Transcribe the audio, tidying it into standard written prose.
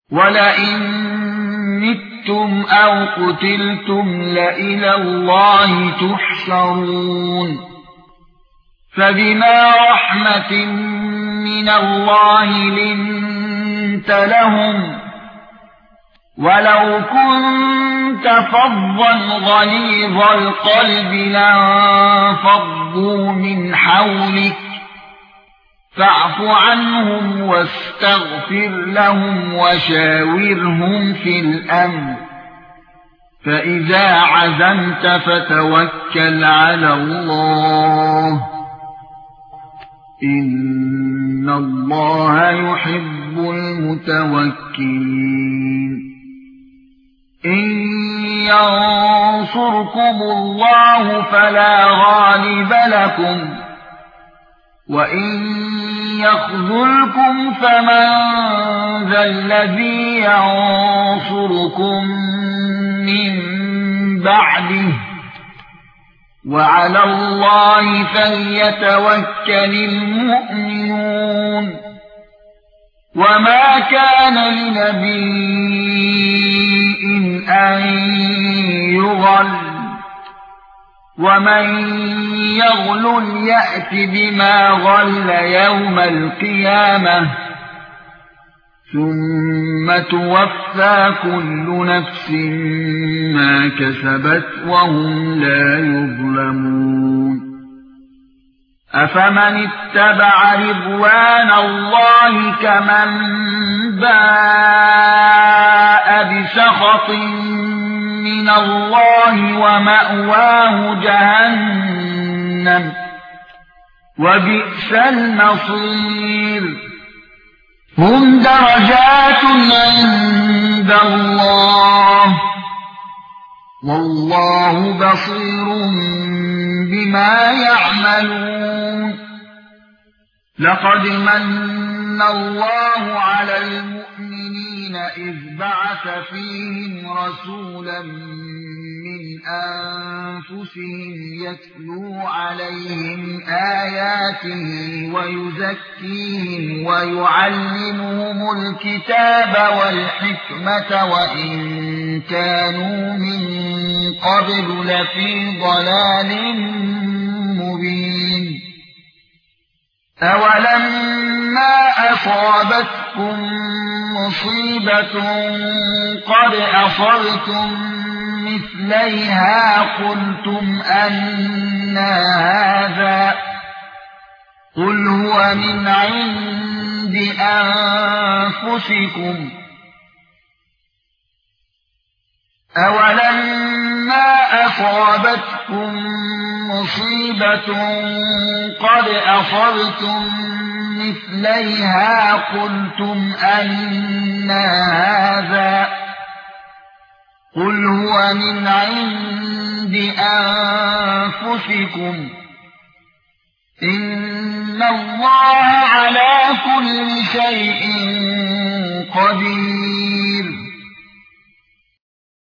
وَلَئِن مِتُّمْ أَوْ قُتِلْتُمْ لَإِلَى اللَّهِ تُحْشَرُونَ فَبِمَا رَحْمَةٍ مِّنَ اللَّهِ لِنتَ لَهُمْ وَلَوْ كُنتَ فَظًّا غَلِيظَ الْقَلْبِ لَانفَضُّوا مِنْ حَوْلِكَ فاعف عنهم واستغفر لهم وشاورهم في الأمر فإذا عزمت فتوكل على الله إن الله يحب المتوكلين إن ينصركم الله فلا غالب لكم وَإِن يَخْذُلْكُمْ فَمَن ذَا الَّذِي يَنصُرُكُم مِّن بَعْدِهِ وَعَلَى اللَّهِ فَلْيَتَوَكَّلِ الْمُؤْمِنُونَ وَمَا كَانَ لِنَبِيٍّ أَن يُغَلَّ وَمَن يَغْلُلْ يَأْتِ بِمَا غَلَّ يَوْمَ الْقِيَامَةِ ثُمَّ تُوَفَّى كُلُّ نَفْسٍ مَا كَسَبَتْ وَهُمْ لا يُظْلَمُونَ أَفَمَنِ اتَّبَعَ رِضْوَانَ اللَّهِ كَمَن بَاءَ بِسَخَطٍ مِّنَ اللَّهِ وَمَأْوَاهُ جَهَنَّمُ وَبِئْسَ الْمَصِيرُ هُمْ دَرَجَاتٌ عِندَ اللَّهِ وَاللَّهُ بَصِيرٌ بِمَا يَعْمَلُونَ لَقَدْ مَنَّ اللَّهُ عَلَى الْمُؤْمِنِينَ إِذْ بَعَثَ فِيهِمْ رَسُولًا مِّنْ أَنفُسِهِمْ يَتْلُو عَلَيْهِمْ آيَاتِهِ وَيُزَكِّيهِمْ وَيُعَلِّمُهُمُ الْكِتَابَ وَالْحِكْمَةَ وَإِن كَانُوا مِن قَبْلُ لَفِي ضَلَالٍ مُّبِينٍ أَوَلَمَّا أَصَابَتْكُم مُّصِيبَةٌ قَدْ أَصَبْتُم مِّثْلَيْهَا قُلْتُمْ أَنَّىٰ هَٰذَا قُلْ هُوَ مِنْ عِندِ أَنفُسِكُمْ أَوَلَمَّا أَصَابَتْكُم مُّصِيبَةٌ قَدْ أَصَبْتُم مِّثْلَيْهَا قُلْتُمْ أَنَّىٰ هَٰذَا قُلْ هُوَ مِنْ عِندِ أَنفُسِكُمْ إِنَّ اللَّهَ عَلَىٰ كُلِّ شَيْءٍ قَدِيرٌ